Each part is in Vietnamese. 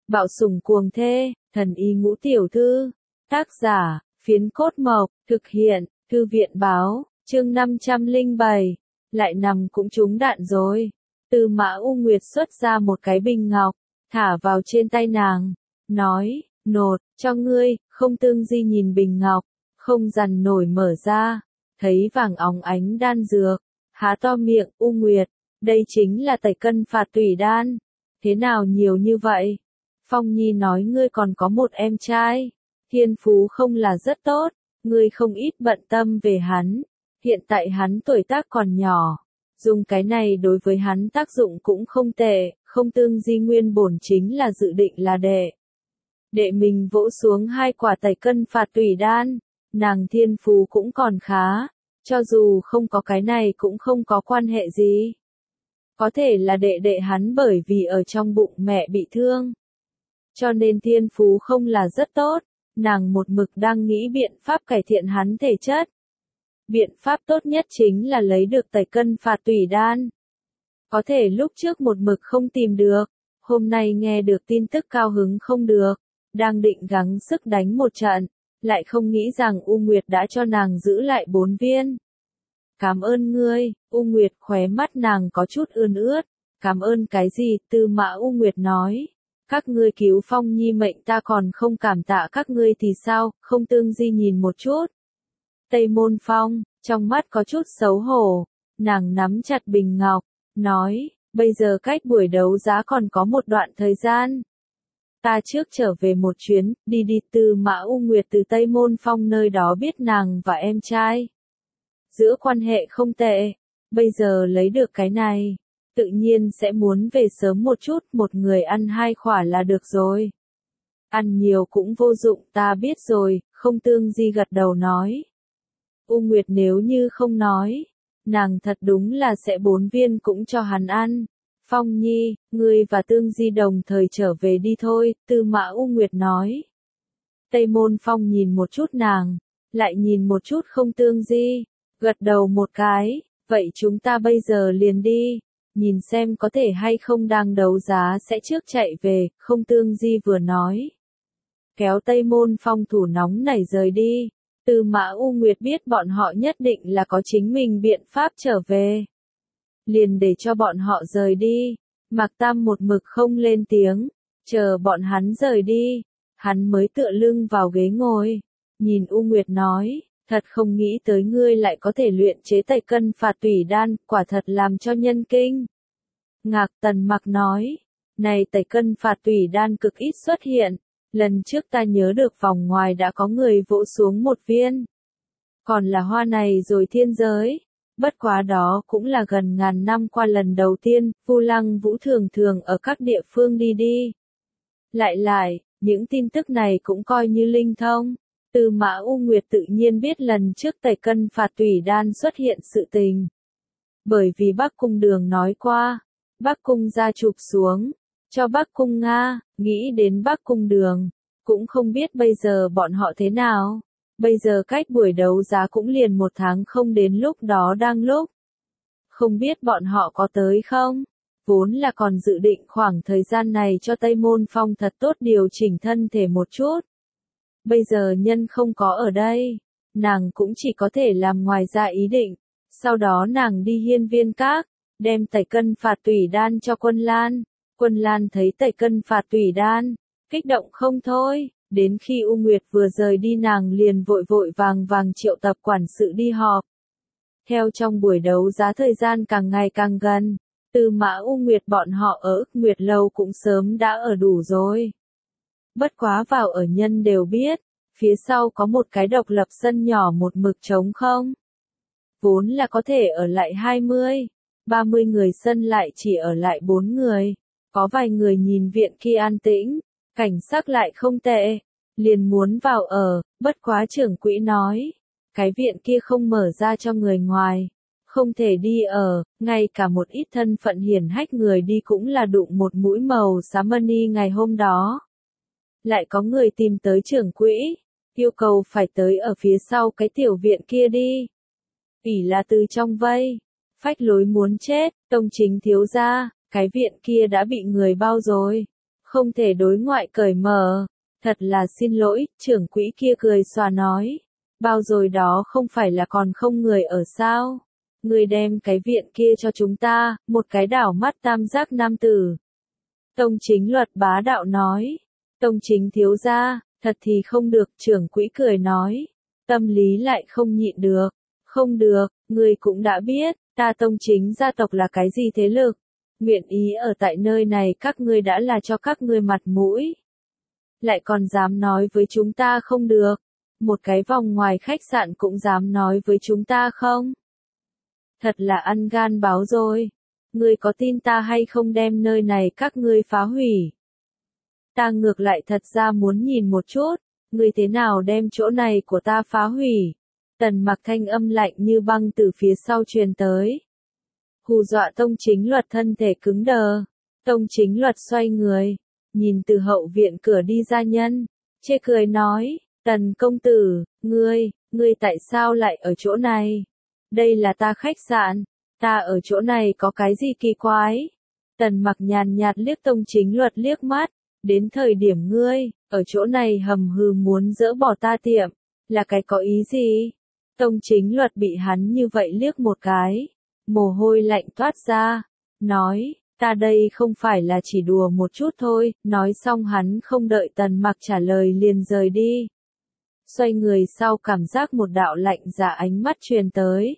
Bạo sủng cuồng thê, thần y ngũ tiểu thư. Tác giả, Phiến Cốt Mộc, thực hiện, Thư viện báo, chương 507. Lại nằm cũng trúng đạn rồi. Tư Mã U Nguyệt xuất ra một cái bình ngọc, thả vào trên tay nàng, nói, nột, cho ngươi. Không Tương Di nhìn bình ngọc, không dằn nổi mở ra, thấy vàng óng ánh đan dược, há to miệng. U Nguyệt, đây chính là tẩy cân phạt tủy đan, thế nào nhiều như vậy? Phong Nhi nói ngươi còn có một em trai, thiên phú không là rất tốt, ngươi không ít bận tâm về hắn, hiện tại hắn tuổi tác còn nhỏ, dùng cái này đối với hắn tác dụng cũng không tệ. Không Tương Di nguyên bổn chính là dự định là đệ mình vỗ xuống 2 quả tẩy cân phạt tủy đan, nàng thiên phú cũng còn khá, cho dù không có cái này cũng không có quan hệ gì. Có thể là đệ hắn bởi vì ở trong bụng mẹ bị thương, cho nên thiên phú không là rất tốt, nàng một mực đang nghĩ biện pháp cải thiện hắn thể chất. Biện pháp tốt nhất chính là lấy được tẩy cân phạt tủy đan. Có thể lúc trước một mực không tìm được, hôm nay nghe được tin tức cao hứng không được, đang định gắng sức đánh một trận, lại không nghĩ rằng U Nguyệt đã cho nàng giữ lại 4 viên. Cảm ơn ngươi. U Nguyệt khóe mắt nàng có chút ươn ướt. Cảm ơn cái gì? Tư Mã U Nguyệt nói. Các ngươi cứu Phong Nhi mệnh ta còn không cảm tạ các ngươi thì sao? Không Tương Di nhìn một chút Tây Môn Phong, trong mắt có chút xấu hổ, nàng nắm chặt bình ngọc, nói, bây giờ cách buổi đấu giá còn có một đoạn thời gian. Ta trước trở về một chuyến, đi. Tư Mã U Nguyệt từ Tây Môn Phong nơi đó biết nàng và em trai giữa quan hệ không tệ, bây giờ lấy được cái này, tự nhiên sẽ muốn về sớm một chút, một người ăn 2 quả là được rồi. Ăn nhiều cũng vô dụng, ta biết rồi. Không Tương Di gật đầu nói. U Nguyệt nếu như không nói, nàng thật đúng là sẽ 4 viên cũng cho hắn ăn. Phong Nhi, ngươi và Tương Di đồng thời trở về đi thôi, Tư Mã U Nguyệt nói. Tây Môn Phong nhìn một chút nàng, lại nhìn một chút Không Tương Di, gật đầu một cái, vậy chúng ta bây giờ liền đi, nhìn xem có thể hay không đang đấu giá sẽ trước chạy về. Không Tương Di vừa nói, kéo Tây Môn Phong thủ nóng nảy rời đi. Tư Mã U Nguyệt biết bọn họ nhất định là có chính mình biện pháp trở về, liền để cho bọn họ rời đi. Mạc Tam một mực không lên tiếng, chờ bọn hắn rời đi, hắn mới tựa lưng vào ghế ngồi, nhìn U Nguyệt nói, thật không nghĩ tới ngươi lại có thể luyện chế tẩy cân phạt tủy đan, quả thật làm cho nhân kinh ngạc. Tần Mặc nói, này tẩy cân phạt tủy đan cực ít xuất hiện, lần trước ta nhớ được vòng ngoài đã có người vỗ xuống 1 viên. Còn là hoa này rồi thiên giới. Bất quá đó cũng là gần ngàn năm qua lần đầu tiên. Vu Lăng Vũ thường ở các địa phương đi. Lại, những tin tức này cũng coi như linh thông. Tư Mã U Nguyệt tự nhiên biết lần trước tẩy cân phạt tủy đan xuất hiện sự tình. Bởi vì Bắc Cung Đường nói qua, Bắc Cung gia chụp xuống, cho Bắc Cung Nga, nghĩ đến Bắc Cung Đường, cũng không biết bây giờ bọn họ thế nào. Bây giờ cách buổi đấu giá cũng liền 1 tháng không đến, lúc đó đang lúc. Không biết bọn họ có tới không? Vốn là còn dự định khoảng thời gian này cho Tây Môn Phong thật tốt điều chỉnh thân thể một chút. Bây giờ nhân không có ở đây, nàng cũng chỉ có thể làm ngoài ra ý định. Sau đó nàng đi Hiên Viên Các, đem tẩy cân phạt tủy đan cho Quân Lan. Quân Lan thấy tẩy cân phạt tủy đan, kích động không thôi. Đến khi U Nguyệt vừa rời đi nàng liền vội vàng triệu tập quản sự đi họp. Theo trong buổi đấu giá thời gian càng ngày càng gần, Tư Mã U Nguyệt bọn họ ở Ức Nguyệt Lâu cũng sớm đã ở đủ rồi. Bất quá vào ở nhân đều biết, phía sau có một cái độc lập sân nhỏ một mực trống không. Vốn là có thể ở lại 20, 30 người, sân lại chỉ ở lại 4 người. Có vài người nhìn viện kia an tĩnh, cảnh sắc lại không tệ, liền muốn vào ở. Bất quá trưởng quỹ nói, cái viện kia không mở ra cho người ngoài, không thể đi ở. Ngay cả một ít thân phận hiển hách người đi cũng là đụng một mũi màu xám mani. Ngày hôm đó lại có người tìm tới trưởng quỹ, yêu cầu phải tới ở phía sau cái tiểu viện kia đi. ỷ là từ trong vây, phách lối muốn chết. Tông Chính thiếu gia, cái viện kia đã bị người bao rồi, không thể đối ngoại cởi mở. Thật là xin lỗi, trưởng quỹ kia cười xòa nói. Bao rồi đó không phải là còn không người ở sao? Người đem cái viện kia cho chúng ta, một cái đảo mắt tam giác nam tử. Tông Chính Luật bá đạo nói. Tông Chính thiếu gia, thật thì không được, trưởng quỹ cười nói. Tâm lý lại không nhịn được. Không được, người cũng đã biết, ta Tông Chính gia tộc là cái gì thế lực. Nguyện ý ở tại nơi này các ngươi đã là cho các ngươi mặt mũi. Lại còn dám nói với chúng ta không được. Một cái vòng ngoài khách sạn cũng dám nói với chúng ta không? Thật là ăn gan báo rồi. Ngươi có tin ta hay không đem nơi này các ngươi phá hủy? Ta ngược lại thật ra muốn nhìn một chút, ngươi thế nào đem chỗ này của ta phá hủy? Tần Mặc thanh âm lạnh như băng từ phía sau truyền tới. Hù dọa Tông Chính Luật thân thể cứng đờ. Tông Chính Luật xoay người, nhìn từ hậu viện cửa đi ra nhân, chê cười nói, Tần công tử, ngươi tại sao lại ở chỗ này? Đây là ta khách sạn, ta ở chỗ này có cái gì kỳ quái? Tần Mặc nhàn nhạt liếc Tông Chính Luật liếc mắt, đến thời điểm ngươi, ở chỗ này hầm hừ muốn dỡ bỏ ta tiệm, là cái có ý gì? Tông Chính Luật bị hắn như vậy liếc một cái, mồ hôi lạnh toát ra, nói, ta đây không phải là chỉ đùa một chút thôi, nói xong hắn không đợi Tần Mặc trả lời liền rời đi. Xoay người sau cảm giác một đạo lạnh dạ ánh mắt truyền tới.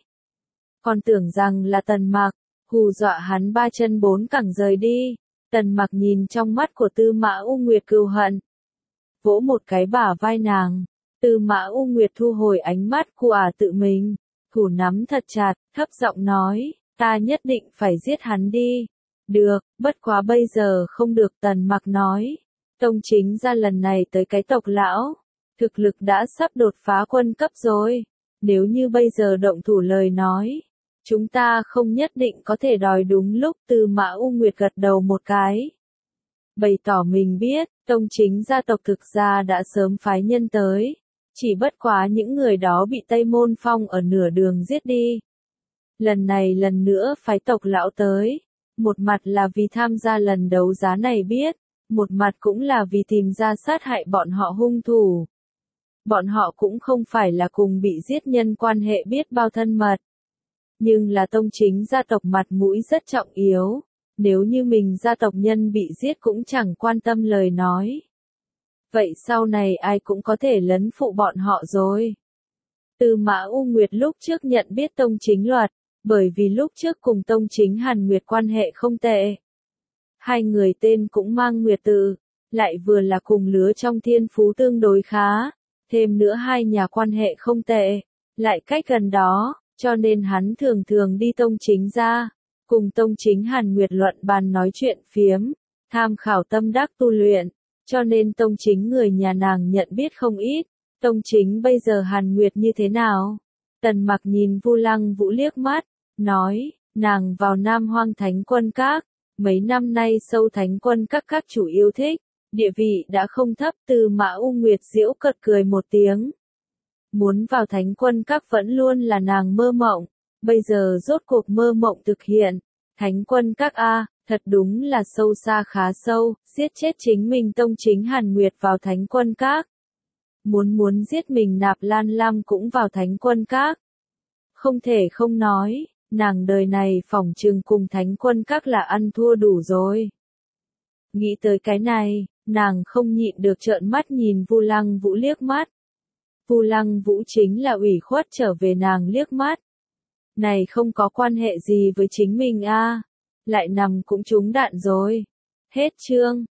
Còn tưởng rằng là Tần Mặc, hù dọa hắn ba chân bốn cẳng rời đi. Tần Mặc nhìn trong mắt của Tư Mã U Nguyệt cừu hận. Vỗ một cái bả vai nàng, Tư Mã U Nguyệt thu hồi ánh mắt của tự mình, thủ nắm thật chặt, thấp giọng nói, ta nhất định phải giết hắn đi. Được, bất quá bây giờ không được, Tần Mặc nói. Tông Chính gia lần này tới cái tộc lão, thực lực đã sắp đột phá quân cấp rồi. Nếu như bây giờ động thủ lời nói, chúng ta không nhất định có thể đòi đúng lúc. Tư Mã U Nguyệt gật đầu một cái, bày tỏ mình biết, Tông Chính gia tộc thực ra đã sớm phái nhân tới. Chỉ bất quá những người đó bị Tây Môn Phong ở nửa đường giết đi. Lần này lần nữa phái tộc lão tới. Một mặt là vì tham gia lần đấu giá này biết, một mặt cũng là vì tìm ra sát hại bọn họ hung thủ. Bọn họ cũng không phải là cùng bị giết nhân quan hệ biết bao thân mật. Nhưng là Tông Chính gia tộc mặt mũi rất trọng yếu. Nếu như mình gia tộc nhân bị giết cũng chẳng quan tâm lời nói. Vậy sau này ai cũng có thể lấn phụ bọn họ rồi. Tư Mã U Nguyệt lúc trước nhận biết Tông Chính Luật, bởi vì lúc trước cùng Tông Chính Hàn Nguyệt quan hệ không tệ. Hai người tên cũng mang Nguyệt tự, lại vừa là cùng lứa trong thiên phú tương đối khá, thêm nữa hai nhà quan hệ không tệ, lại cách gần đó, cho nên hắn thường thường đi Tông Chính gia, cùng Tông Chính Hàn Nguyệt luận bàn nói chuyện phiếm, tham khảo tâm đắc tu luyện, cho nên Tông Chính người nhà nàng nhận biết không ít. Tông Chính bây giờ Hàn Nguyệt như thế nào? Tần Mặc nhìn Vu Lăng Vũ liếc mắt, nói, nàng vào Nam Hoang Thánh Quân Các, mấy năm nay sâu Thánh Quân các chủ yêu thích, địa vị đã không thấp. Tư Mã U Nguyệt giễu cợt cười một tiếng. Muốn vào Thánh Quân Các vẫn luôn là nàng mơ mộng, bây giờ rốt cuộc mơ mộng thực hiện. Thánh Quân Các a, thật đúng là sâu xa khá sâu, giết chết chính mình Tông Chính Hàn Nguyệt vào Thánh Quân Các. Muốn giết mình Nạp Lan Lam cũng vào Thánh Quân Các. Không thể không nói, nàng đời này phỏng chừng cùng Thánh Quân Các là ăn thua đủ rồi. Nghĩ tới cái này, nàng không nhịn được trợn mắt nhìn Vu Lăng Vũ liếc mắt. Vu Lăng Vũ chính là ủy khuất trở về nàng liếc mắt. Này không có quan hệ gì với chính mình a, lại nằm cũng trúng đạn rồi. Hết chương.